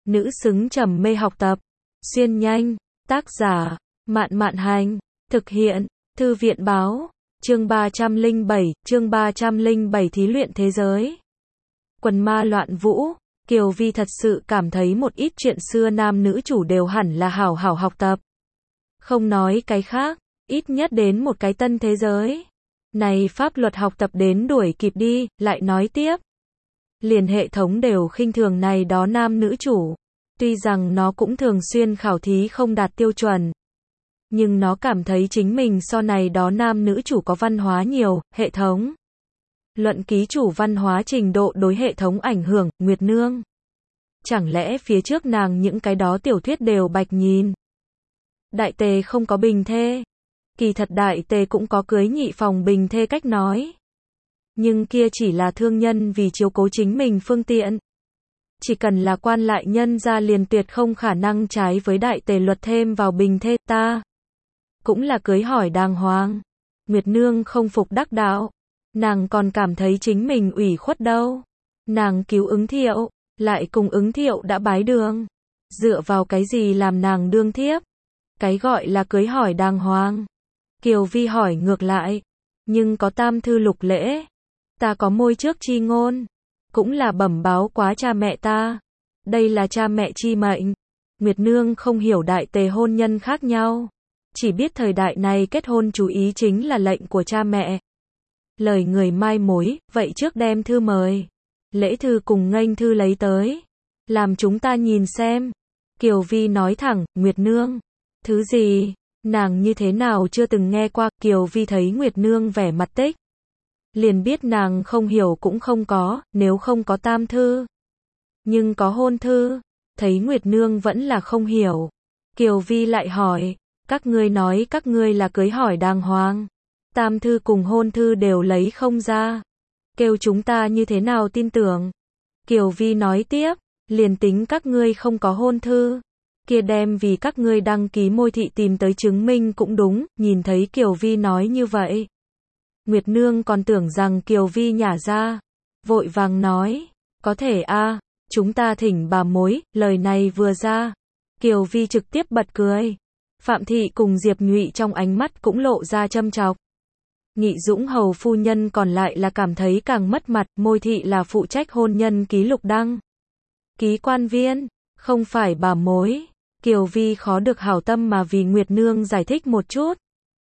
nữ xứng trầm mê học tập. Xuyên nhanh, tác giả, Mạn Mạn Hành, thực hiện, Thư viện Báo, chương 307 thí luyện thế giới. Quần ma loạn vũ, Kiều Vi thật sự cảm thấy một ít chuyện xưa nam nữ chủ đều hẳn là hảo hảo học tập. Không nói cái khác, ít nhất đến một cái tân thế giới. Này pháp luật học tập đến đuổi kịp đi, lại nói tiếp. Liền hệ thống đều khinh thường này đó nam nữ chủ. Tuy rằng nó cũng thường xuyên khảo thí không đạt tiêu chuẩn. Nhưng nó cảm thấy chính mình so này đó nam nữ chủ có văn hóa nhiều, hệ thống. Luận ký chủ văn hóa trình độ đối hệ thống ảnh hưởng, Nguyệt Nương. Chẳng lẽ phía trước nàng những cái đó tiểu thuyết đều bạch nhìn? Đại tề không có bình thê. Kỳ thật đại tề cũng có cưới nhị phòng bình thê cách nói. Nhưng kia chỉ là thương nhân vì chiếu cố chính mình phương tiện. Chỉ cần là quan lại nhân gia liền tuyệt không khả năng trái với đại tề luật thêm vào bình thê ta. Cũng là cưới hỏi đàng hoàng. Nguyệt Nương không phục đắc đạo. Nàng còn cảm thấy chính mình ủy khuất đâu. Nàng cứu Ứng Thiệu, lại cùng Ứng Thiệu đã bái đường. Dựa vào cái gì làm nàng đương thiếp? Cái gọi là cưới hỏi đàng hoàng. Kiều Vi hỏi ngược lại. Nhưng có tam thư lục lễ. Ta có môi trước chi ngôn. Cũng là bẩm báo quá cha mẹ ta. Đây là cha mẹ chi mệnh. Nguyệt Nương không hiểu đại tề hôn nhân khác nhau. Chỉ biết thời đại này kết hôn chú ý chính là lệnh của cha mẹ. Lời người mai mối, vậy trước đem thư mời. Lễ thư cùng nghênh thư lấy tới. Làm chúng ta nhìn xem. Kiều Vi nói thẳng, Nguyệt Nương. Thứ gì? Nàng như thế nào chưa từng nghe qua. Kiều Vi thấy Nguyệt Nương vẻ mặt tích. Liền biết nàng không hiểu cũng không có, nếu không có tam thư. Nhưng có hôn thư. Thấy Nguyệt Nương vẫn là không hiểu. Kiều Vi lại hỏi. Các ngươi nói các ngươi là cưới hỏi đàng hoàng. Tam thư cùng hôn thư đều lấy không ra. Kêu chúng ta như thế nào tin tưởng. Kiều Vi nói tiếp. Liền tính các ngươi không có hôn thư. Kia đem vì các ngươi đăng ký môi thị tìm tới chứng minh cũng đúng. Nhìn thấy Kiều Vi nói như vậy. Nguyệt Nương còn tưởng rằng Kiều Vi nhả ra. Vội vàng nói. Có thể a, chúng ta thỉnh bà mối. Lời này vừa ra. Kiều Vi trực tiếp bật cười. Phạm Thị cùng Diệp Nhụy trong ánh mắt cũng lộ ra châm chọc. Nghị Dũng hầu phu nhân còn lại là cảm thấy càng mất mặt. Môi thị là phụ trách hôn nhân ký lục đăng ký quan viên, không phải bà mối. Kiều Vi khó được hảo tâm mà vì Nguyệt Nương giải thích một chút.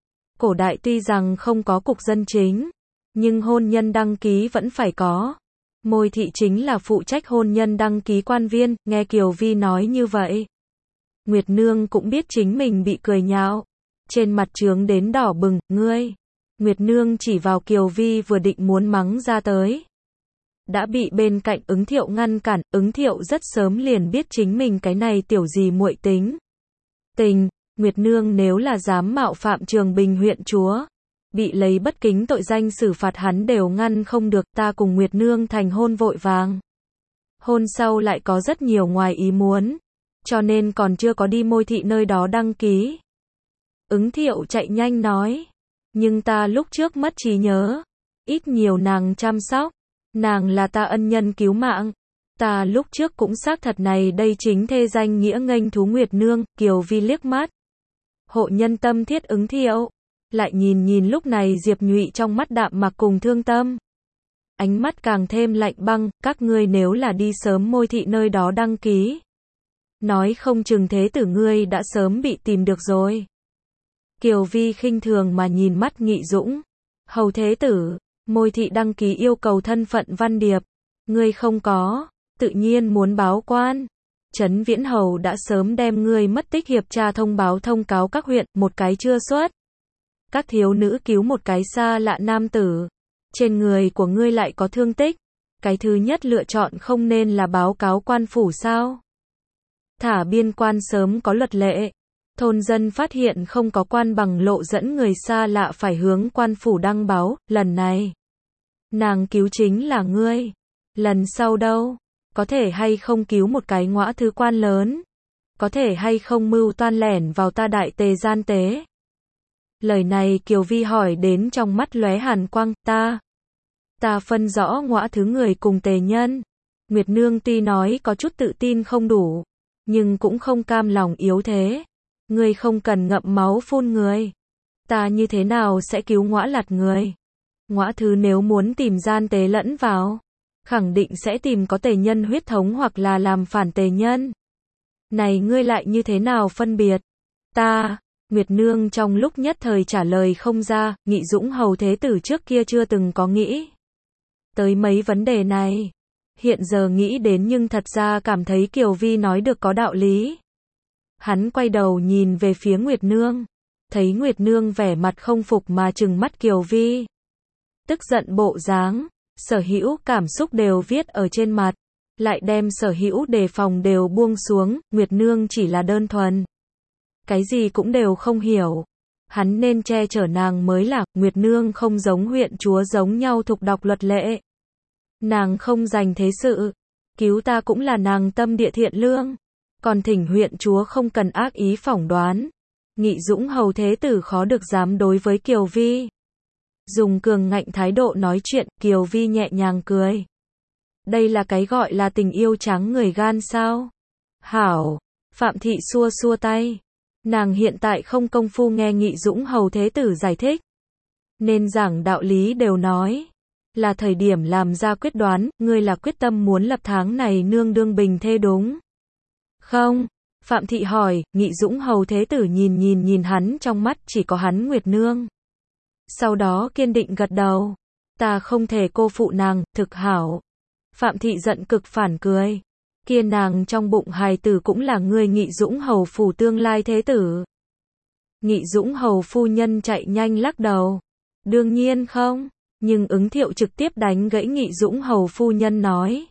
Cổ đại tuy rằng không có cục dân chính, nhưng hôn nhân đăng ký vẫn phải có. Môi thị chính là phụ trách hôn nhân đăng ký quan viên. Nghe Kiều Vi nói như vậy, Nguyệt Nương cũng biết chính mình bị cười nhạo. Trên mặt trướng đến đỏ bừng, ngươi. Nguyệt Nương chỉ vào Kiều Vi vừa định muốn mắng ra tới. Đã bị bên cạnh Ứng Thiệu ngăn cản. Ứng Thiệu rất sớm liền biết chính mình cái này tiểu gì muội tính. Nguyệt Nương nếu là dám mạo phạm Trường Bình huyện chúa, bị lấy bất kính tội danh xử phạt hắn đều ngăn không được. Ta cùng Nguyệt Nương thành hôn vội vàng. Hôn sau lại có rất nhiều ngoài ý muốn. Cho nên còn chưa có đi môi thị nơi đó đăng ký. Ứng Thiệu chạy nhanh nói. Nhưng ta lúc trước mất trí nhớ. Ít nhiều nàng chăm sóc. Nàng là ta ân nhân cứu mạng. Ta lúc trước cũng xác thật này đây chính thê danh nghĩa nghênh thú Nguyệt Nương. Kiều Vi liếc mắt. Hộ nhân tâm thiết Ứng Thiệu. Lại nhìn lúc này Diệp Nhụy trong mắt đạm mặc cùng thương tâm. Ánh mắt càng thêm lạnh băng. Các ngươi nếu là đi sớm môi thị nơi đó đăng ký. Nói không chừng thế tử ngươi đã sớm bị tìm được rồi. Kiều Vi khinh thường mà nhìn mắt Nghị Dũng. Hầu thế tử, môi thị đăng ký yêu cầu thân phận văn điệp. Ngươi không có, tự nhiên muốn báo quan. Trấn Viễn Hầu đã sớm đem ngươi mất tích hiệp tra thông báo thông cáo các huyện, một cái chưa xuất. Các thiếu nữ cứu một cái xa lạ nam tử. Trên người của ngươi lại có thương tích. Cái thứ nhất lựa chọn không nên là báo cáo quan phủ sao? Thả biên quan sớm có luật lệ. Thôn dân phát hiện không có quan bằng lộ dẫn người xa lạ phải hướng quan phủ đăng báo. Lần này, nàng cứu chính là ngươi. Lần sau đâu? Có thể hay không cứu một cái ngõa thứ quan lớn? Có thể hay không mưu toan lẻn vào ta đại tề gian tế? Lời này Kiều Vi hỏi đến trong mắt lóe hàn quang. Ta phân rõ ngõa thứ người cùng tề nhân. Nguyệt Nương tuy nói có chút tự tin không đủ. nhưng cũng không cam lòng yếu thế. Ngươi không cần ngậm máu phun người. Ta như thế nào sẽ cứu Ngõa Lạt người? Ngõa Thứ nếu muốn tìm gian tế lẫn vào, khẳng định sẽ tìm có tề nhân huyết thống hoặc là làm phản tề nhân. Này ngươi lại như thế nào phân biệt? Ta, Nguyệt Nương trong lúc nhất thời trả lời không ra, Nghị Dũng Hầu Thế Tử trước kia chưa từng có nghĩ tới mấy vấn đề này. Hiện giờ nghĩ đến nhưng thật ra cảm thấy Kiều Vi nói được có đạo lý. Hắn quay đầu nhìn về phía Nguyệt Nương, thấy Nguyệt Nương vẻ mặt không phục mà trừng mắt Kiều Vi. Tức giận bộ dáng, sở hữu cảm xúc đều viết ở trên mặt, lại đem sở hữu đề phòng đều buông xuống, Nguyệt Nương chỉ là đơn thuần cái gì cũng đều không hiểu. Hắn nên che chở nàng mới là, Nguyệt Nương không giống huyện chúa giống nhau thục đọc luật lệ. Nàng không dành thế sự, cứu ta cũng là nàng tâm địa thiện lương. Còn thỉnh huyện chúa không cần ác ý phỏng đoán. Nghị Dũng Hầu Thế Tử khó được dám đối với Kiều Vi. Dùng cường ngạnh thái độ nói chuyện, Kiều Vi nhẹ nhàng cười. Đây là cái gọi là tình yêu trắng người gan sao? Hảo, Phạm Thị xua xua tay. Nàng hiện tại không công phu nghe Nghị Dũng Hầu Thế Tử giải thích. Nên giảng đạo lý đều nói. Là thời điểm làm ra quyết đoán, ngươi là quyết tâm muốn lập tháng này nương đương bình thê đúng không? Phạm Thị hỏi, Nghị Dũng Hầu Thế Tử nhìn hắn, trong mắt chỉ có hắn Nguyệt Nương. Sau đó kiên định gật đầu. Ta không thể cô phụ nàng, thực hảo. Phạm Thị giận cực phản cười. Kia nàng trong bụng hài tử cũng là ngươi Nghị Dũng Hầu phủ tương lai thế tử. Nghị Dũng Hầu phu nhân chạy nhanh lắc đầu. Đương nhiên không, nhưng Ứng Thiệu trực tiếp đánh gãy Nghị Dũng Hầu phu nhân nói.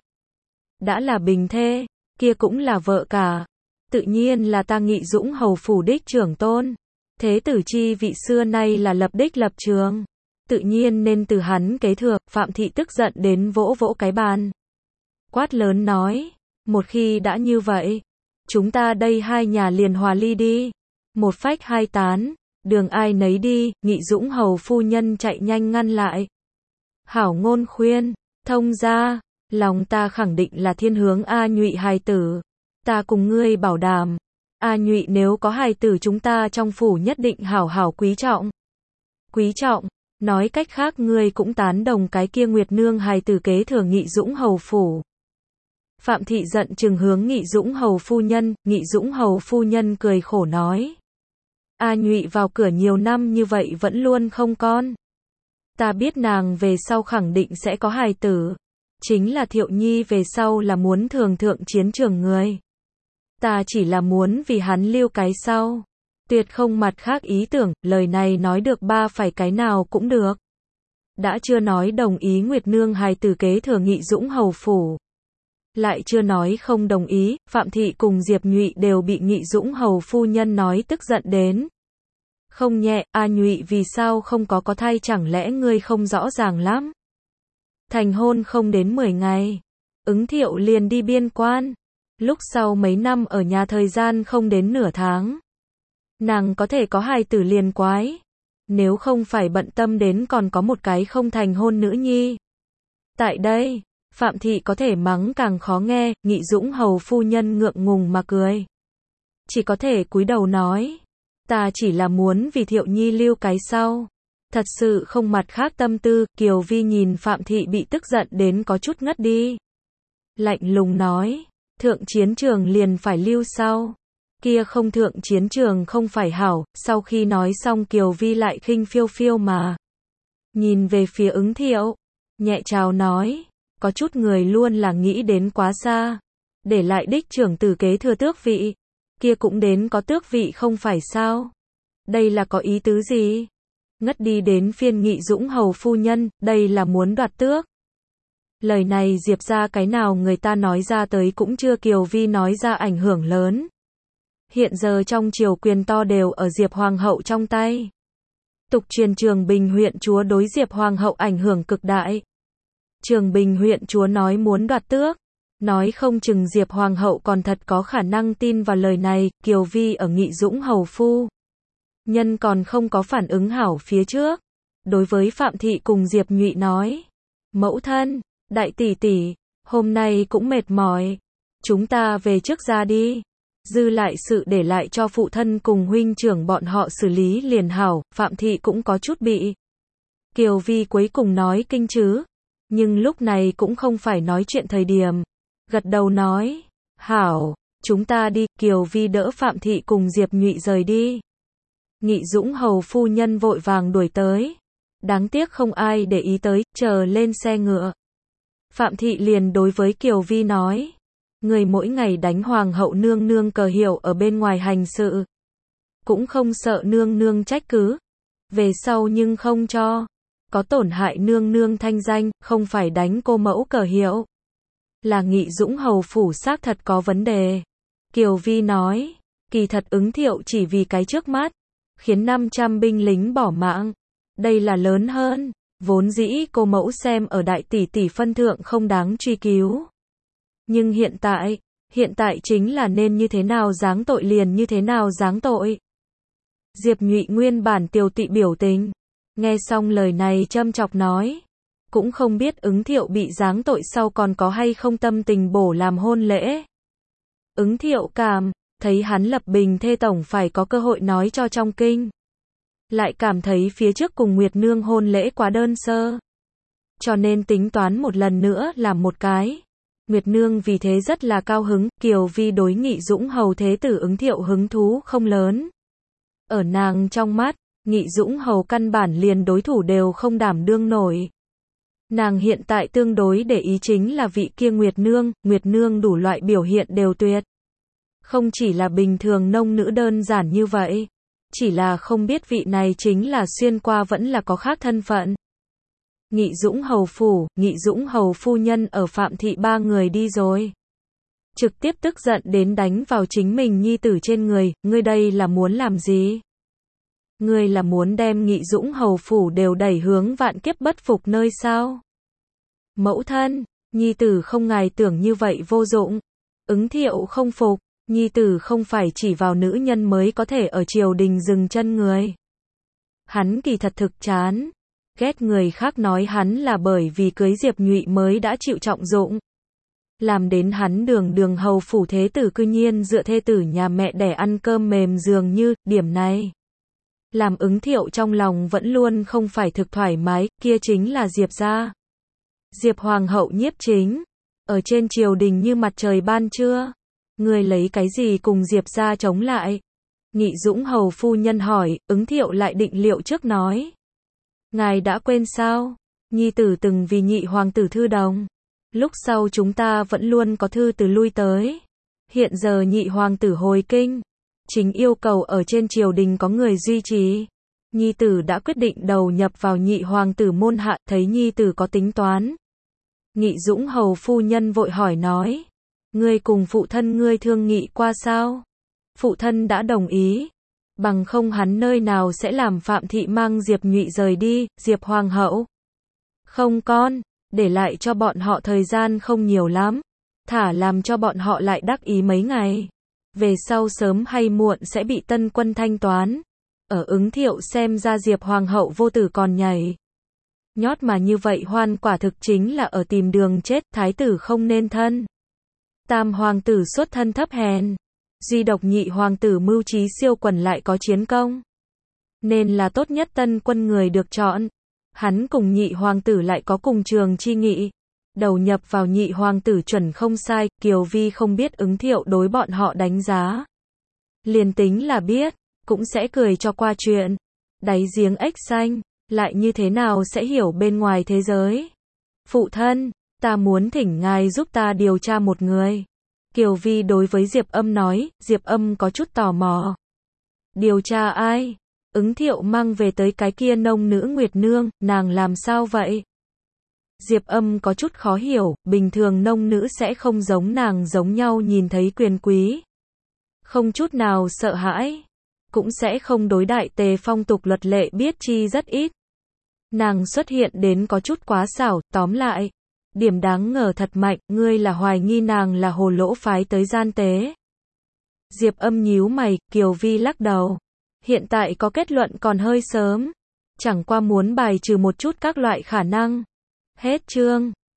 Đã là bình thê, kia cũng là vợ cả. Tự nhiên là ta Nghị Dũng Hầu phủ đích trưởng tôn. Thế tử chi vị xưa nay là lập đích lập trường. Tự nhiên nên từ hắn kế thừa. Phạm Thị tức giận đến vỗ vỗ cái bàn. Quát lớn nói. Một khi đã như vậy, chúng ta đây hai nhà liền hòa ly đi. Một phách hai tán, đường ai nấy đi. Nghị Dũng Hầu phu nhân chạy nhanh ngăn lại. Hảo ngôn khuyên, thông ra, lòng ta khẳng định là thiên hướng A Nhụy hài tử. Ta cùng ngươi bảo đảm, A Nhụy nếu có hài tử chúng ta trong phủ nhất định hảo hảo quý trọng. Quý trọng, nói cách khác ngươi cũng tán đồng cái kia Nguyệt Nương hài tử kế thừa Nghị Dũng Hầu phủ. Phạm Thị giận chừng hướng Nghị Dũng Hầu phu nhân, Nghị Dũng Hầu phu nhân cười khổ nói. A Nhụy vào cửa nhiều năm như vậy vẫn luôn không con. Ta biết nàng về sau khẳng định sẽ có hài tử. Chính là Thiệu Nhi về sau là muốn thường thượng chiến trường người. Ta chỉ là muốn vì hắn lưu cái sau. Tuyệt không mặt khác ý tưởng, lời này nói được ba phải cái nào cũng được. Đã chưa nói đồng ý Nguyệt Nương hài tử kế thừa Nghị Dũng Hầu phủ. Lại chưa nói không đồng ý, Phạm Thị cùng Diệp Nhụy đều bị Nghị Dũng Hầu phu nhân nói tức giận đến. Không nhẹ, A Nhụy vì sao không có thai chẳng lẽ ngươi không rõ ràng lắm? Thành hôn không đến 10 ngày. Ứng Thiệu liền đi biên quan. Lúc sau mấy năm ở nhà thời gian không đến nửa tháng. Nàng có thể có hài tử liền quái. Nếu không phải bận tâm đến còn có một cái không thành hôn nữ nhi. Tại đây, Phạm Thị có thể mắng càng khó nghe, Nghị Dũng Hầu phu nhân ngượng ngùng mà cười. Chỉ có thể cúi đầu nói. Ta chỉ là muốn vì Thiệu Nhi lưu cái sau. Thật sự không mặt khác tâm tư. Kiều Vi nhìn Phạm Thị bị tức giận đến có chút ngất đi. Lạnh lùng nói. Thượng chiến trường liền phải lưu sau. Kia không thượng chiến trường không phải hảo. Sau khi nói xong Kiều Vi lại khinh phiêu phiêu mà nhìn về phía Ứng Thiệu. Nhẹ chào nói. Có chút người luôn là nghĩ đến quá xa. Để lại đích trưởng tử kế thừa tước vị. Kia cũng đến có tước vị không phải sao? Đây là có ý tứ gì? Ngất đi đến phiên Nghị Dũng Hầu phu nhân, đây là muốn đoạt tước. Lời này Diệp ra cái nào người ta nói ra tới cũng chưa. Kiều Vi nói ra ảnh hưởng lớn. Hiện giờ trong triều quyền to đều ở Diệp Hoàng hậu trong tay. Tục truyền Trường Bình huyện chúa đối Diệp Hoàng hậu ảnh hưởng cực đại. Trường Bình huyện chúa nói muốn đoạt tước. Nói không chừng Diệp Hoàng hậu còn thật có khả năng tin vào lời này. Kiều Vi ở Nghị Dũng Hầu phu nhân còn không có phản ứng hảo phía trước. Đối với Phạm Thị cùng Diệp Nhụy nói. Mẫu thân, đại tỷ tỷ, hôm nay cũng mệt mỏi. Chúng ta về trước ra đi. dư lại sự để lại cho phụ thân cùng huynh trưởng bọn họ xử lý liền hảo. Phạm Thị cũng có chút bị Kiều Vi cuối cùng nói kinh chứ, nhưng lúc này cũng không phải nói chuyện thời điểm. Gật đầu nói, hảo, chúng ta đi. Kiều Vi đỡ Phạm Thị cùng Diệp Nhụy rời đi. Nghị Dũng hầu phu nhân vội vàng đuổi tới. Đáng tiếc không ai để ý tới, chờ lên xe ngựa. Phạm Thị liền đối với Kiều Vi nói, người mỗi ngày đánh hoàng hậu nương nương cờ hiệu ở bên ngoài hành sự, cũng không sợ nương nương trách cứ. Về sau nhưng không cho có tổn hại nương nương thanh danh, không phải đánh cô mẫu cờ hiệu. Là Nghị Dũng hầu phủ xác thật có vấn đề. Kiều Vi nói, kỳ thật Ứng Thiệu chỉ vì cái trước mắt, khiến 500 binh lính bỏ mạng. Đây là lớn hơn, vốn dĩ cô mẫu xem ở đại tỷ tỷ phân thượng không đáng truy cứu. Nhưng hiện tại chính là nên như thế nào giáng tội liền như thế nào giáng tội. Diệp Nhụy nguyên bản tiều tụy biểu tình, nghe xong lời này châm chọc nói, cũng không biết Ứng Thiệu bị giáng tội sau còn có hay không tâm tình bổ làm hôn lễ. Ứng Thiệu cảm thấy hắn lập bình thê tổng phải có cơ hội nói cho trong kinh. Lại cảm thấy phía trước cùng Nguyệt Nương hôn lễ quá đơn sơ, cho nên tính toán một lần nữa làm một cái. Nguyệt Nương vì thế rất là cao hứng. Kiều Vi đối Nghị Dũng hầu thế tử Ứng Thiệu hứng thú không lớn. Ở nàng trong mắt, Nghị Dũng hầu căn bản liền đối thủ đều không đảm đương nổi. Nàng hiện tại tương đối để ý chính là vị kia Nguyệt Nương đủ loại biểu hiện đều tuyệt. Không chỉ là bình thường nông nữ đơn giản như vậy, chỉ là không biết vị này chính là xuyên qua vẫn là có khác thân phận. Nghị Dũng hầu phủ, Nghị Dũng hầu phu nhân ở Phạm Thị ba người đi rồi. Trực tiếp tức giận đến đánh vào chính mình nhi tử trên người, ngươi đây là muốn làm gì? Ngươi là muốn đem Nghị Dũng hầu phủ đều đẩy hướng vạn kiếp bất phục nơi sao? Mẫu thân, nhi tử không ngài tưởng như vậy vô dụng. Ứng Thiệu không phục, nhi tử không phải chỉ vào nữ nhân mới có thể ở triều đình dừng chân người. Hắn kỳ thật thực chán, ghét người khác nói hắn là bởi vì cưới Diệp Nhụy mới đã chịu trọng dụng. Làm đến hắn đường hầu phủ thế tử cư nhiên dựa thê tử nhà mẹ đẻ ăn cơm mềm dường như, điểm này làm Ứng Thiệu trong lòng vẫn luôn không phải thực thoải mái. Kia chính là Diệp gia. Diệp hoàng hậu nhiếp chính, ở trên triều đình như mặt trời ban trưa. Người lấy cái gì cùng Diệp gia chống lại? Nghị Dũng hầu phu nhân hỏi. Ứng Thiệu lại định liệu trước nói, ngài đã quên sao? Nhi tử từng vì nhị hoàng tử thư đồng. Lúc sau chúng ta vẫn luôn có thư từ lui tới. Hiện giờ nhị hoàng tử hồi kinh, chính yêu cầu ở trên triều đình có người duy trì. Nhi tử đã quyết định đầu nhập vào nhị hoàng tử môn hạ, thấy nhi tử có tính toán. Nghị Dũng hầu phu nhân vội hỏi nói, ngươi cùng phụ thân ngươi thương nghị qua sao? Phụ thân đã đồng ý, bằng không hắn nơi nào sẽ làm Phạm Thị mang Diệp Nhụy rời đi. Diệp hoàng hậu không con, để lại cho bọn họ thời gian không nhiều lắm, thả làm cho bọn họ lại đắc ý mấy ngày, về sau sớm hay muộn sẽ bị tân quân thanh toán. Ở Ứng Thiệu xem ra Diệp hoàng hậu vô tử còn nhảy nhót mà như vậy hoan quả thực chính là ở tìm đường chết. Thái tử không nên thân, tam hoàng tử xuất thân thấp hèn, duy độc nhị hoàng tử mưu trí siêu quần lại có chiến công, nên là tốt nhất tân quân người được chọn. Hắn cùng nhị hoàng tử lại có cùng trường chi nghị, đầu nhập vào nhị hoàng tử chuẩn không sai. Kiều Vi không biết Ứng Thiệu đối bọn họ đánh giá, liền tính là biết, cũng sẽ cười cho qua chuyện. Đáy giếng ếch xanh, lại như thế nào sẽ hiểu bên ngoài thế giới. Phụ thân, ta muốn thỉnh ngài giúp ta điều tra một người. Kiều Vi đối với Diệp Âm nói. Diệp Âm có chút tò mò. Điều tra ai? Ứng Thiệu mang về tới cái kia nông nữ Nguyệt Nương, nàng làm sao vậy? Diệp Âm có chút khó hiểu, bình thường nông nữ sẽ không giống nàng giống nhau nhìn thấy quyền quý, không chút nào sợ hãi, cũng sẽ không đối đại tề phong tục luật lệ biết chi rất ít. Nàng xuất hiện đến có chút quá xảo. Tóm lại, điểm đáng ngờ thật mạnh. Ngươi là hoài nghi nàng là hồ lỗ phái tới gian tế? Diệp Âm nhíu mày. Kiều Vi lắc đầu, hiện tại có kết luận còn hơi sớm, chẳng qua muốn bài trừ một chút các loại khả năng. Hết chương.